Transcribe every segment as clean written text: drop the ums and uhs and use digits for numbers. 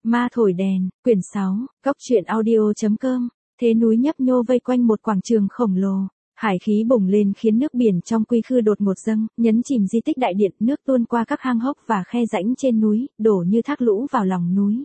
Ma thổi đèn, quyển 6, Cóc truyện audio.com. Thế núi nhấp nhô vây quanh một quảng trường khổng lồ. Hải khí bùng lên khiến nước biển trong quy khư đột ngột dâng, nhấn chìm di tích đại điện, nước tuôn qua các hang hốc và khe rãnh trên núi, đổ như thác lũ vào lòng núi.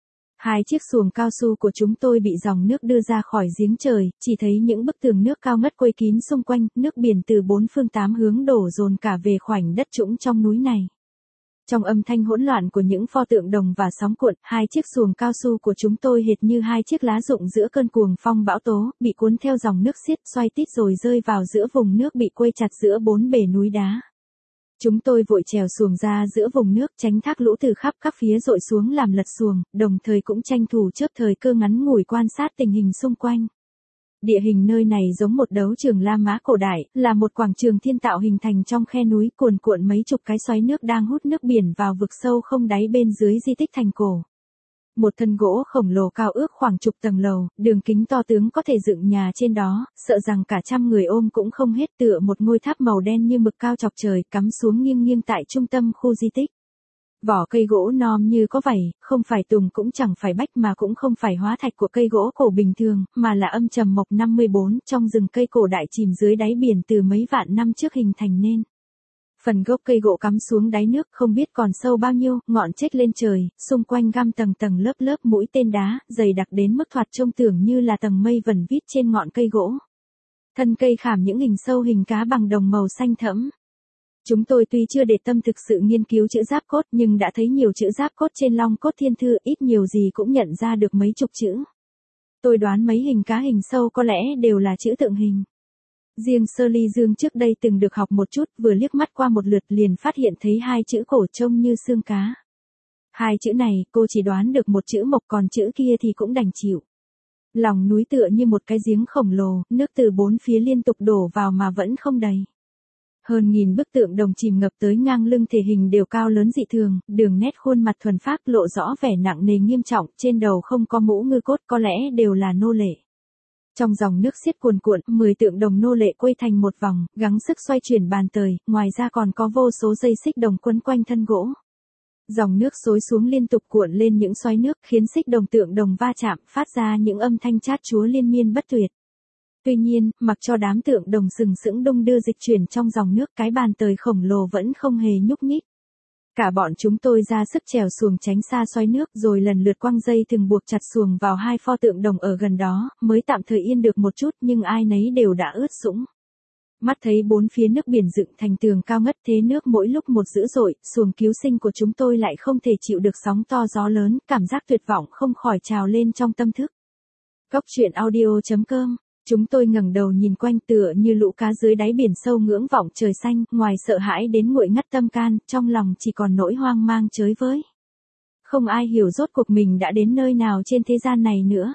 Hai chiếc xuồng cao su của chúng tôi bị dòng nước đưa ra khỏi giếng trời, chỉ thấy những bức tường nước cao ngất quây kín xung quanh, nước biển từ bốn phương tám hướng đổ dồn cả về khoảnh đất trũng trong núi này. Trong âm thanh hỗn loạn của những pho tượng đồng và sóng cuộn, hai chiếc xuồng cao su của chúng tôi hệt như hai chiếc lá rụng giữa cơn cuồng phong bão tố, bị cuốn theo dòng nước xiết xoay tít rồi rơi vào giữa vùng nước bị quây chặt giữa bốn bề núi đá. Chúng tôi vội trèo xuồng ra giữa vùng nước tránh thác lũ từ khắp các phía dội xuống làm lật xuồng, đồng thời cũng tranh thủ chớp thời cơ ngắn ngủi quan sát tình hình xung quanh. Địa hình nơi này giống một đấu trường La Mã cổ đại, là một quảng trường thiên tạo hình thành trong khe núi cuồn cuộn mấy chục cái xoáy nước đang hút nước biển vào vực sâu không đáy bên dưới di tích thành cổ. Một thân gỗ khổng lồ cao ước khoảng chục tầng lầu, đường kính to tướng có thể dựng nhà trên đó, sợ rằng cả trăm người ôm cũng không hết, tựa một ngôi tháp màu đen như mực cao chọc trời cắm xuống nghiêng nghiêng tại trung tâm khu di tích. Vỏ cây gỗ non như có vảy, không phải tùng cũng chẳng phải bách mà cũng không phải hóa thạch của cây gỗ cổ bình thường, mà là âm trầm mộc 54 trong rừng cây cổ đại chìm dưới đáy biển từ mấy vạn năm trước hình thành nên. Phần gốc cây gỗ cắm xuống đáy nước không biết còn sâu bao nhiêu, ngọn chếch lên trời, xung quanh găm tầng tầng lớp lớp mũi tên đá, dày đặc đến mức thoạt trông tưởng như là tầng mây vẩn vít trên ngọn cây gỗ. Thân cây khảm những hình sâu hình cá bằng đồng màu xanh thẫm. Chúng tôi tuy chưa để tâm thực sự nghiên cứu chữ giáp cốt nhưng đã thấy nhiều chữ giáp cốt trên long cốt thiên thư, ít nhiều gì cũng nhận ra được mấy chục chữ. Tôi đoán mấy hình cá hình sâu có lẽ đều là chữ tượng hình. Riêng Sơ Ly Dương trước đây từng được học một chút, vừa liếc mắt qua một lượt liền phát hiện thấy hai chữ cổ trông như xương cá. Hai chữ này cô chỉ đoán được một chữ mộc, còn chữ kia thì cũng đành chịu. Lòng núi tựa như một cái giếng khổng lồ, nước từ bốn phía liên tục đổ vào mà vẫn không đầy. Hơn nghìn bức tượng đồng chìm ngập tới ngang lưng, thể hình đều cao lớn dị thường, đường nét khuôn mặt thuần phác lộ rõ vẻ nặng nề nghiêm trọng, trên đầu không có mũ ngư cốt, có lẽ đều là nô lệ. Trong dòng nước xiết cuồn cuộn, 10 tượng đồng nô lệ quây thành một vòng, gắng sức xoay chuyển bàn tời, ngoài ra còn có vô số dây xích đồng quấn quanh thân gỗ. Dòng nước xối xuống liên tục cuộn lên những xoáy nước, khiến xích đồng tượng đồng va chạm, phát ra những âm thanh chát chúa liên miên bất tuyệt. Tuy nhiên, mặc cho đám tượng đồng sừng sững đung đưa dịch chuyển trong dòng nước, cái bàn tời khổng lồ vẫn không hề nhúc nhích. Cả bọn chúng tôi ra sức chèo xuồng tránh xa xoáy nước, rồi lần lượt quăng dây thừng buộc chặt xuồng vào hai pho tượng đồng ở gần đó, mới tạm thời yên được một chút, nhưng ai nấy đều đã ướt sũng. Mắt thấy bốn phía nước biển dựng thành tường cao ngất, thế nước mỗi lúc một dữ dội, xuồng cứu sinh của chúng tôi lại không thể chịu được sóng to gió lớn, cảm giác tuyệt vọng không khỏi trào lên trong tâm thức. Cóc truyện audio.com. Chúng tôi ngẩng đầu nhìn quanh tựa như lũ cá dưới đáy biển sâu ngưỡng vọng trời xanh, ngoài sợ hãi đến nguội ngắt tâm can, trong lòng chỉ còn nỗi hoang mang chới với. Không ai hiểu rốt cuộc mình đã đến nơi nào trên thế gian này nữa.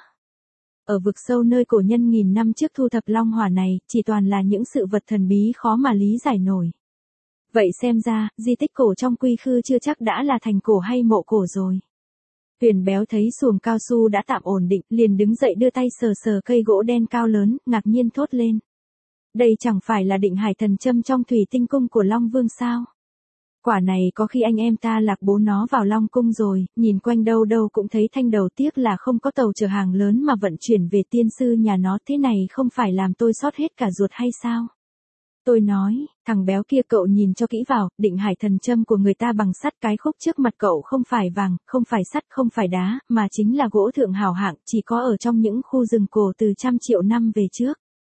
Ở vực sâu nơi cổ nhân nghìn năm trước thu thập long hỏa này, chỉ toàn là những sự vật thần bí khó mà lý giải nổi. Vậy xem ra, di tích cổ trong quy khư chưa chắc đã là thành cổ hay mộ cổ rồi. Huyền Béo thấy xuồng cao su đã tạm ổn định, liền đứng dậy đưa tay sờ sờ cây gỗ đen cao lớn, ngạc nhiên thốt lên. Đây chẳng phải là Định Hải thần châm trong thủy tinh cung của Long Vương sao? Quả này có khi anh em ta lạc bố nó vào Long Cung rồi, nhìn quanh đâu đâu cũng thấy thanh đầu, tiếc là không có tàu chở hàng lớn mà vận chuyển về tiên sư nhà nó, thế này không phải làm tôi xót hết cả ruột hay sao? Tôi nói, thằng béo kia cậu nhìn cho kỹ vào, Định Hải thần châm của người ta bằng sắt, cái khúc trước mặt cậu không phải vàng, không phải sắt, không phải đá, mà chính là gỗ thượng hảo hạng, chỉ có ở trong những khu rừng cổ từ trăm triệu năm về trước.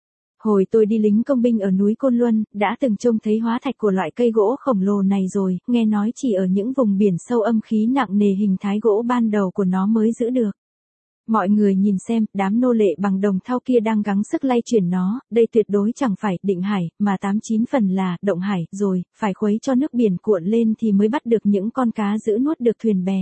Hồi tôi đi lính công binh ở núi Côn Luân, đã từng trông thấy hóa thạch của loại cây gỗ khổng lồ này rồi, nghe nói chỉ ở những vùng biển sâu âm khí nặng nề hình thái gỗ ban đầu của nó mới giữ được. Mọi người nhìn xem, đám nô lệ bằng đồng thau kia đang gắng sức lay chuyển nó, đây tuyệt đối chẳng phải Định Hải, mà 89 phần là Động Hải, rồi, phải khuấy cho nước biển cuộn lên thì mới bắt được những con cá giữ nuốt được thuyền bè.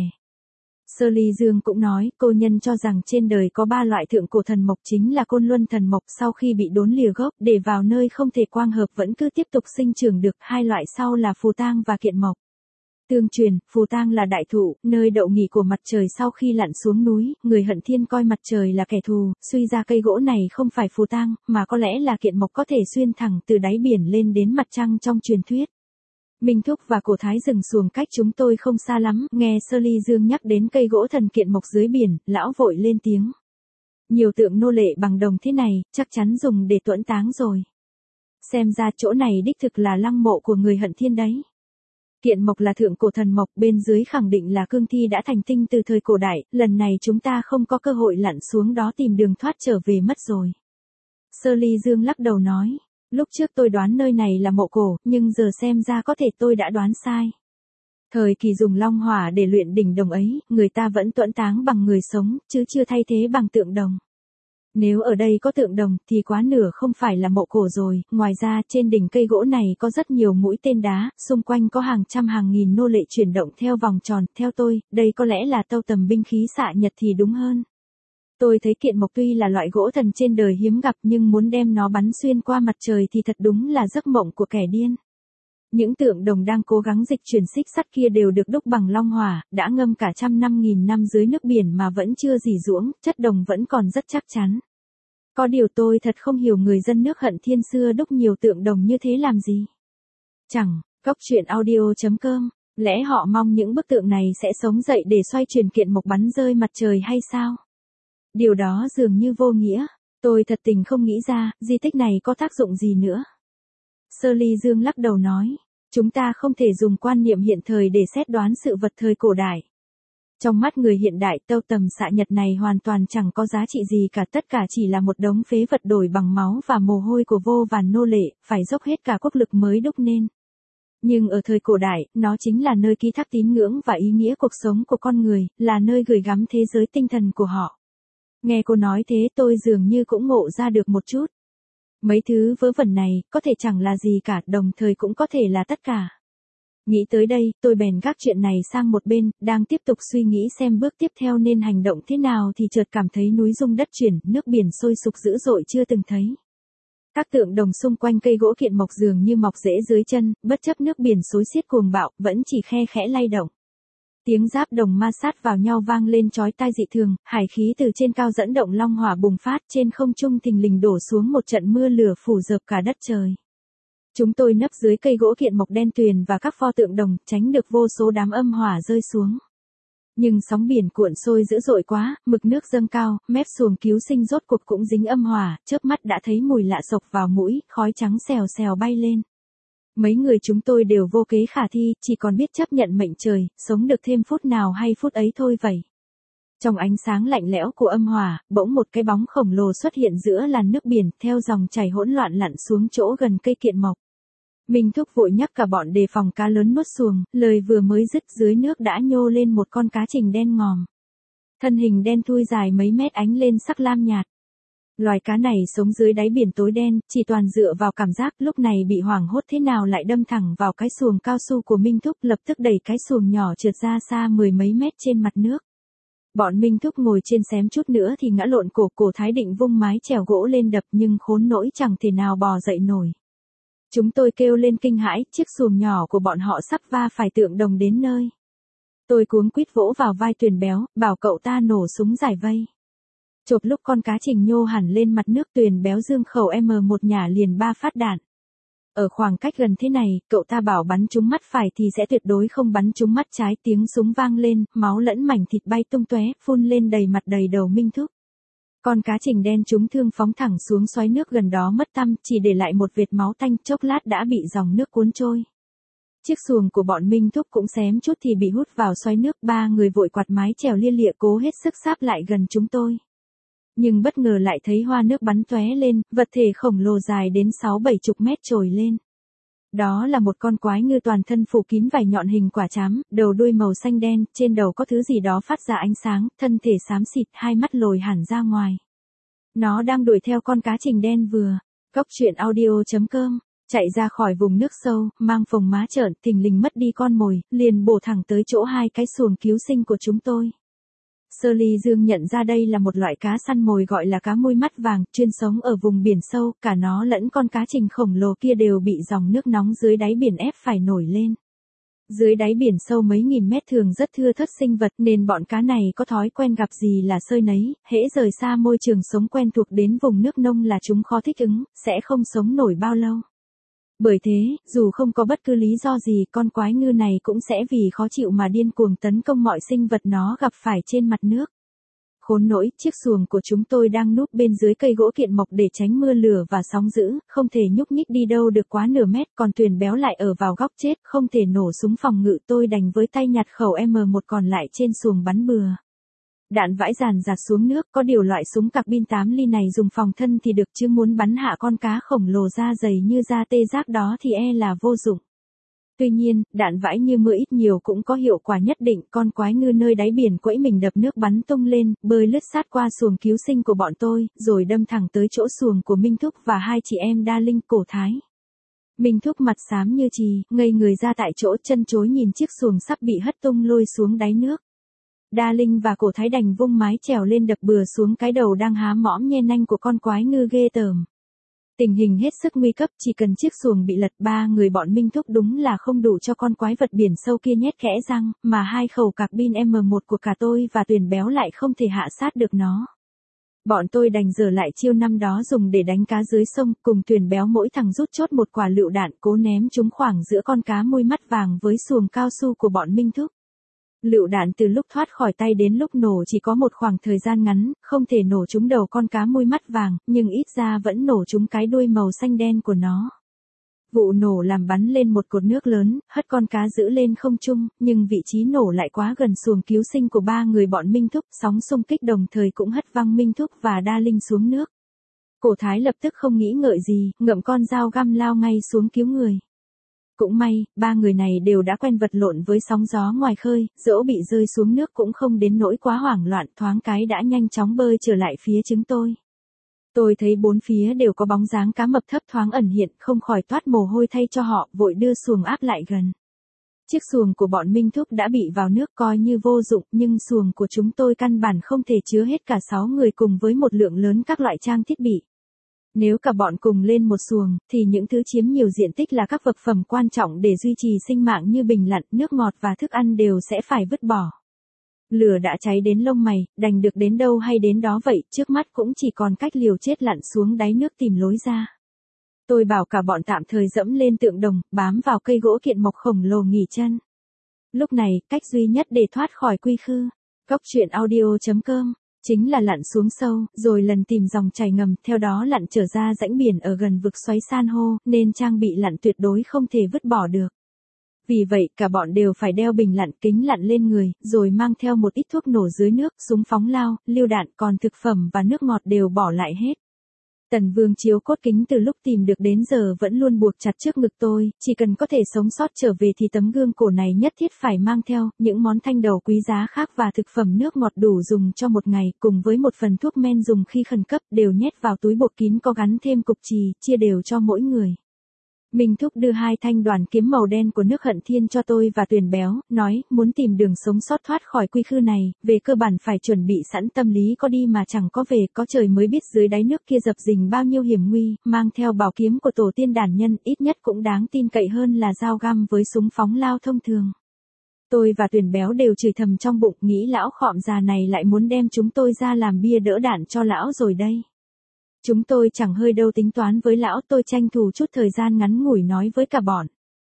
Sơ Ly Dương cũng nói, cô nhân cho rằng trên đời có 3 loại thượng cổ thần mộc, chính là Côn Luân thần mộc sau khi bị đốn lìa gốc, để vào nơi không thể quang hợp vẫn cứ tiếp tục sinh trưởng được, 2 loại sau là phù tang và kiện mộc. Tương truyền, phù tang là đại thụ, nơi đậu nghỉ của mặt trời sau khi lặn xuống núi, người hận thiên coi mặt trời là kẻ thù, suy ra cây gỗ này không phải phù tang, mà có lẽ là kiện mộc có thể xuyên thẳng từ đáy biển lên đến mặt trăng trong truyền thuyết. Minh Thúc và Cổ Thái rừng xuồng cách chúng tôi không xa lắm, nghe Sơ Ly Dương nhắc đến cây gỗ thần kiện mộc dưới biển, lão vội lên tiếng. Nhiều tượng nô lệ bằng đồng thế này, chắc chắn dùng để tuẫn táng rồi. Xem ra chỗ này đích thực là lăng mộ của người Hận Thiên đấy. Kiện mộc là thượng cổ thần mộc, bên dưới khẳng định là cương thi đã thành tinh từ thời cổ đại, lần này chúng ta không có cơ hội lặn xuống đó tìm đường thoát trở về mất rồi. Sơ Ly Dương lắc đầu nói, lúc trước tôi đoán nơi này là mộ cổ, nhưng giờ xem ra có thể tôi đã đoán sai. Thời kỳ dùng long hỏa để luyện đỉnh đồng ấy, người ta vẫn tuẫn táng bằng người sống, chứ chưa thay thế bằng tượng đồng. Nếu ở đây có tượng đồng, thì quá nửa không phải là mộ cổ rồi, ngoài ra trên đỉnh cây gỗ này có rất nhiều mũi tên đá, xung quanh có hàng trăm hàng nghìn nô lệ chuyển động theo vòng tròn, theo tôi, đây có lẽ là tâu tầm binh khí xạ nhật thì đúng hơn. Tôi thấy kiện mộc tuy là loại gỗ thần trên đời hiếm gặp nhưng muốn đem nó bắn xuyên qua mặt trời thì thật đúng là giấc mộng của kẻ điên. Những tượng đồng đang cố gắng dịch chuyển xích sắt kia đều được đúc bằng long hỏa, đã ngâm cả 100 năm nghìn năm dưới nước biển mà vẫn chưa rỉ ruỗng, chất đồng vẫn còn rất chắc chắn. Có điều tôi thật không hiểu người dân nước Hận Thiên xưa đúc nhiều tượng đồng như thế làm gì. Chẳng, Goctruyện.audio.com, lẽ họ mong những bức tượng này sẽ sống dậy để xoay chuyển kiện mộc bắn rơi mặt trời hay sao? Điều đó dường như vô nghĩa, tôi thật tình không nghĩ ra, di tích này có tác dụng gì nữa. Sơ Ly Dương lắc đầu nói, chúng ta không thể dùng quan niệm hiện thời để xét đoán sự vật thời cổ đại. Trong mắt người hiện đại, tâu tầm xạ nhật này hoàn toàn chẳng có giá trị gì cả, tất cả chỉ là một đống phế vật đổi bằng máu và mồ hôi của vô vàn nô lệ, phải dốc hết cả quốc lực mới đúc nên. Nhưng ở thời cổ đại, nó chính là nơi ký thác tín ngưỡng và ý nghĩa cuộc sống của con người, là nơi gửi gắm thế giới tinh thần của họ. Nghe cô nói thế tôi dường như cũng ngộ ra được một chút. Mấy thứ vớ vẩn này, có thể chẳng là gì cả, đồng thời cũng có thể là tất cả. Nghĩ tới đây, tôi bèn gác chuyện này sang một bên, đang tiếp tục suy nghĩ xem bước tiếp theo nên hành động thế nào thì chợt cảm thấy núi rung đất chuyển, nước biển sôi sục dữ dội chưa từng thấy. Các tượng đồng xung quanh cây gỗ kiện mộc dường như mọc rễ dưới chân, bất chấp nước biển xối xiết cuồng bạo, vẫn chỉ khe khẽ lay động. Tiếng giáp đồng ma sát vào nhau vang lên chói tai dị thường, hải khí từ trên cao dẫn động long hỏa bùng phát, trên không trung thình lình đổ xuống một trận mưa lửa phủ rợp cả đất trời. Chúng tôi nấp dưới cây gỗ kiện mộc đen tuyền và các pho tượng đồng, tránh được vô số đám âm hỏa rơi xuống. Nhưng sóng biển cuộn sôi dữ dội quá, mực nước dâng cao, mép xuồng cứu sinh rốt cuộc cũng dính âm hỏa, chớp mắt đã thấy mùi lạ sộc vào mũi, khói trắng xèo xèo bay lên. Mấy người chúng tôi đều vô kế khả thi, chỉ còn biết chấp nhận mệnh trời, sống được thêm phút nào hay phút ấy thôi vậy. Trong ánh sáng lạnh lẽo của âm hỏa, bỗng một cái bóng khổng lồ xuất hiện giữa làn nước biển, theo dòng chảy hỗn loạn lặn xuống chỗ gần cây kiện mộc. Minh Thúc vội nhắc cả bọn đề phòng cá lớn nuốt xuồng, lời vừa mới dứt dưới nước đã nhô lên một con cá trình đen ngòm. Thân hình đen thui dài mấy mét ánh lên sắc lam nhạt. Loài cá này sống dưới đáy biển tối đen, chỉ toàn dựa vào cảm giác, lúc này bị hoảng hốt thế nào lại đâm thẳng vào cái xuồng cao su của Minh Thúc, lập tức đẩy cái xuồng nhỏ trượt ra xa 10 mấy mét trên mặt nước. Bọn Minh Thúc ngồi trên xém chút nữa thì ngã lộn cổ Thái định vung mái chèo gỗ lên đập nhưng khốn nỗi chẳng thể nào bò dậy nổi. Chúng tôi kêu lên kinh hãi, chiếc xuồng nhỏ của bọn họ sắp va phải tượng đồng đến nơi. Tôi cuống quýt vỗ vào vai Tuyền Béo, bảo cậu ta nổ súng giải vây. Chộp lúc con cá trình nhô hẳn lên mặt nước, Tuyền Béo dương khẩu M1 nhả liền 3 phát đạn. Ở khoảng cách gần thế này, cậu ta bảo bắn trúng mắt phải thì sẽ tuyệt đối không bắn trúng mắt trái, tiếng súng vang lên, máu lẫn mảnh thịt bay tung tóe, phun lên đầy mặt đầy đầu Minh Thúc. Con cá trình đen trúng thương phóng thẳng xuống xoáy nước gần đó mất tăm, chỉ để lại một vệt máu tanh, chốc lát đã bị dòng nước cuốn trôi. Chiếc xuồng của bọn Minh Thúc cũng xém chút thì bị hút vào xoáy nước, 3 người vội quạt mái chèo lia lịa cố hết sức sáp lại gần chúng tôi. Nhưng bất ngờ lại thấy hoa nước bắn tóe lên, vật thể khổng lồ dài đến 6-70 mét trồi lên. Đó là một con quái ngư toàn thân phủ kín vảy nhọn hình quả trám, đầu đuôi màu xanh đen, trên đầu có thứ gì đó phát ra ánh sáng, thân thể xám xịt, hai mắt lồi hẳn ra ngoài. Nó đang đuổi theo con cá trình đen vừa. Goctruyện.audio.com, chạy ra khỏi vùng nước sâu, mang phồng má trợn, thình lình mất đi con mồi, liền bổ thẳng tới chỗ hai cái xuồng cứu sinh của chúng tôi. Sơ Ly Dương nhận ra đây là một loại cá săn mồi gọi là cá môi mắt vàng, chuyên sống ở vùng biển sâu, cả nó lẫn con cá trình khổng lồ kia đều bị dòng nước nóng dưới đáy biển ép phải nổi lên. Dưới đáy biển sâu mấy nghìn mét thường rất thưa thớt sinh vật nên bọn cá này có thói quen gặp gì là sơi nấy, hễ rời xa môi trường sống quen thuộc đến vùng nước nông là chúng khó thích ứng, sẽ không sống nổi bao lâu. Bởi thế, dù không có bất cứ lý do gì, con quái ngư này cũng sẽ vì khó chịu mà điên cuồng tấn công mọi sinh vật nó gặp phải trên mặt nước. Khốn nỗi, chiếc xuồng của chúng tôi đang núp bên dưới cây gỗ kiện mộc để tránh mưa lửa và sóng dữ, không thể nhúc nhích đi đâu được quá nửa mét, còn Tuyền Béo lại ở vào góc chết, không thể nổ súng phòng ngự, tôi đành với tay nhặt khẩu M1 còn lại trên xuồng bắn bừa. Đạn vãi ràn rạt xuống nước, có điều loại súng carbin 8 ly này dùng phòng thân thì được chứ muốn bắn hạ con cá khổng lồ da dày như da tê giác đó thì là vô dụng. Tuy nhiên, đạn vãi như mưa ít nhiều cũng có hiệu quả nhất định, con quái ngư nơi đáy biển quẫy mình đập nước bắn tung lên, bơi lướt sát qua xuồng cứu sinh của bọn tôi, rồi đâm thẳng tới chỗ xuồng của Minh Thúc và hai chị em Đa Linh, Cổ Thái. Minh Thúc mặt xám như chì, ngây người ra tại chỗ, chân chối nhìn chiếc xuồng sắp bị hất tung lôi xuống đáy nước. Đa Linh và Cổ Thái đành vung mái chèo lên đập bừa xuống cái đầu đang há mõm nhe nanh của con quái ngư ghê tởm. Tình hình hết sức nguy cấp, chỉ cần chiếc xuồng bị lật, ba người bọn Minh Thúc đúng là không đủ cho con quái vật biển sâu kia nhét kẽ răng, mà hai khẩu carbin M1 của cả tôi và Tuyền Béo lại không thể hạ sát được nó. Bọn tôi đành dở lại chiêu năm đó dùng để đánh cá dưới sông, cùng Tuyền Béo mỗi thằng rút chốt một quả lựu đạn cố ném chúng khoảng giữa con cá môi mắt vàng với xuồng cao su của bọn Minh Thúc. Lựu đạn từ lúc thoát khỏi tay đến lúc nổ chỉ có một khoảng thời gian ngắn, không thể nổ trúng đầu con cá môi mắt vàng, nhưng ít ra vẫn nổ trúng cái đuôi màu xanh đen của nó. Vụ nổ làm bắn lên một cột nước lớn, hất con cá giữ lên không trung, nhưng vị trí nổ lại quá gần xuồng cứu sinh của ba người bọn Minh Thúc, sóng xung kích đồng thời cũng hất văng Minh Thúc và Đa Linh xuống nước. Cổ Thái lập tức không nghĩ ngợi gì, ngậm con dao găm lao ngay xuống cứu người. Cũng may, ba người này đều đã quen vật lộn với sóng gió ngoài khơi, dẫu bị rơi xuống nước cũng không đến nỗi quá hoảng loạn, thoáng cái đã nhanh chóng bơi trở lại phía chúng tôi. Tôi thấy bốn phía đều có bóng dáng cá mập thấp thoáng ẩn hiện, không khỏi toát mồ hôi thay cho họ, vội đưa xuồng áp lại gần. Chiếc xuồng của bọn Minh Thúc đã bị vào nước coi như vô dụng, nhưng xuồng của chúng tôi căn bản không thể chứa hết cả 6 người cùng với một lượng lớn các loại trang thiết bị. Nếu cả bọn cùng lên một xuồng, thì những thứ chiếm nhiều diện tích là các vật phẩm quan trọng để duy trì sinh mạng như bình lặn, nước ngọt và thức ăn đều sẽ phải vứt bỏ. Lửa đã cháy đến lông mày, đành được đến đâu hay đến đó vậy, trước mắt cũng chỉ còn cách liều chết lặn xuống đáy nước tìm lối ra. Tôi bảo cả bọn tạm thời dẫm lên tượng đồng, bám vào cây gỗ kiện mộc khổng lồ nghỉ chân. Lúc này, cách duy nhất để thoát khỏi quy khư, coctruyện.audio.com, chính là lặn xuống sâu, rồi lần tìm dòng chảy ngầm, theo đó lặn trở ra rãnh biển ở gần vực xoáy san hô, nên trang bị lặn tuyệt đối không thể vứt bỏ được. Vì vậy, cả bọn đều phải đeo bình lặn, kính lặn lên người, rồi mang theo một ít thuốc nổ dưới nước, súng phóng lao, lựu đạn, còn thực phẩm và nước ngọt đều bỏ lại hết. Tần Vương chiếu cốt kính từ lúc tìm được đến giờ vẫn luôn buộc chặt trước ngực tôi, chỉ cần có thể sống sót trở về thì tấm gương cổ này nhất thiết phải mang theo, những món thanh đầu quý giá khác và thực phẩm nước ngọt đủ dùng cho một ngày, cùng với một phần thuốc men dùng khi khẩn cấp, đều nhét vào túi bột kín có gắn thêm cục chì, chia đều cho mỗi người. Minh Thúc đưa hai thanh đoàn kiếm màu đen của nước Hận Thiên cho tôi và Tuyền Béo, nói, muốn tìm đường sống sót thoát khỏi quy khư này, về cơ bản phải chuẩn bị sẵn tâm lý có đi mà chẳng có về, có trời mới biết dưới đáy nước kia dập dình bao nhiêu hiểm nguy, mang theo bảo kiếm của tổ tiên đàn nhân, ít nhất cũng đáng tin cậy hơn là dao găm với súng phóng lao thông thường. Tôi và Tuyền Béo đều chửi thầm trong bụng, nghĩ lão khọm già này lại muốn đem chúng tôi ra làm bia đỡ đạn cho lão rồi đây. Chúng tôi chẳng hơi đâu tính toán với lão, tôi tranh thủ chút thời gian ngắn ngủi nói với cả bọn.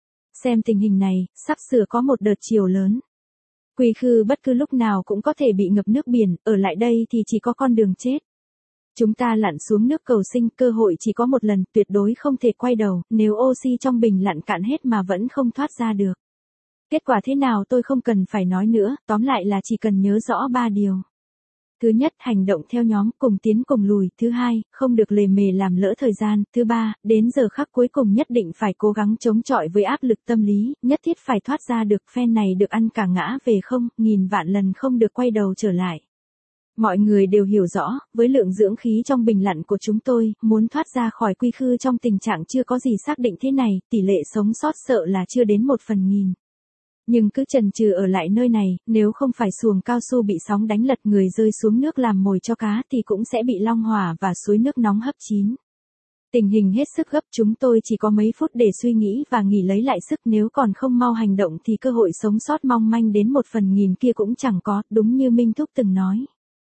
Xem tình hình này, sắp sửa có một đợt chiều lớn. Quy khư bất cứ lúc nào cũng có thể bị ngập nước biển, ở lại đây thì chỉ có con đường chết. Chúng ta lặn xuống nước cầu sinh, cơ hội chỉ có một lần, tuyệt đối không thể quay đầu, nếu oxy trong bình lặn cạn hết mà vẫn không thoát ra được. Kết quả thế nào tôi không cần phải nói nữa, tóm lại là chỉ cần nhớ rõ 3 điều. Thứ nhất, hành động theo nhóm, cùng tiến cùng lùi. Thứ hai, không được lề mề làm lỡ thời gian. Thứ ba, đến giờ khắc cuối cùng nhất định phải cố gắng chống chọi với áp lực tâm lý, nhất thiết phải thoát ra được, phen này được ăn cả ngã về không, nghìn vạn lần không được quay đầu trở lại. Mọi người đều hiểu rõ, với lượng dưỡng khí trong bình lặn của chúng tôi, muốn thoát ra khỏi quy khư trong tình trạng chưa có gì xác định thế này, tỷ lệ sống sót sợ là chưa đến 1/1000. Nhưng cứ chần chừ ở lại nơi này, nếu không phải xuồng cao su bị sóng đánh lật người rơi xuống nước làm mồi cho cá thì cũng sẽ bị long hỏa và suối nước nóng hấp chín. Tình hình hết sức gấp, chúng tôi chỉ có mấy phút để suy nghĩ và nghỉ lấy lại sức, nếu còn không mau hành động thì cơ hội sống sót mong manh đến 1/1000 kia cũng chẳng có, đúng như Minh Thúc từng nói.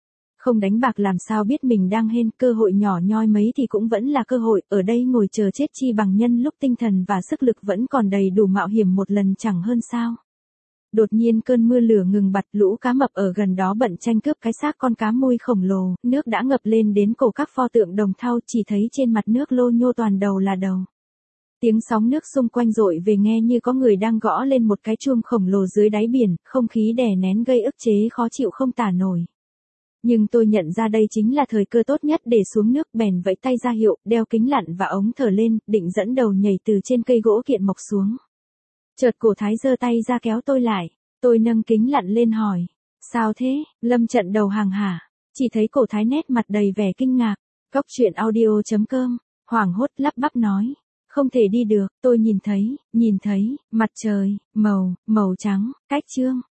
Không đánh bạc làm sao biết mình đang hên, cơ hội nhỏ nhoi mấy thì cũng vẫn là cơ hội, ở đây ngồi chờ chết chi bằng nhân lúc tinh thần và sức lực vẫn còn đầy đủ mạo hiểm một lần chẳng hơn sao. Đột nhiên cơn mưa lửa ngừng bặt, lũ cá mập ở gần đó bận tranh cướp cái xác con cá mui khổng lồ, nước đã ngập lên đến cổ các pho tượng đồng thau, chỉ thấy trên mặt nước lô nhô toàn đầu là đầu. Tiếng sóng nước xung quanh dội về nghe như có người đang gõ lên một cái chuông khổng lồ dưới đáy biển, không khí đè nén gây ức chế khó chịu không tả nổi. Nhưng tôi nhận ra đây chính là thời cơ tốt nhất để xuống nước, bèn vẫy tay ra hiệu, đeo kính lặn và ống thở lên, định dẫn đầu nhảy từ trên cây gỗ kiện mọc xuống. Chợt cổ Thái giơ tay ra kéo tôi lại, tôi nâng kính lặn lên hỏi, sao thế, Lâm trận đầu hàng hả? Chỉ thấy cổ Thái nét mặt đầy vẻ kinh ngạc. Cóc truyện audio.com, hoảng hốt lắp bắp nói, không thể đi được, tôi nhìn thấy, mặt trời, màu trắng, cách chương.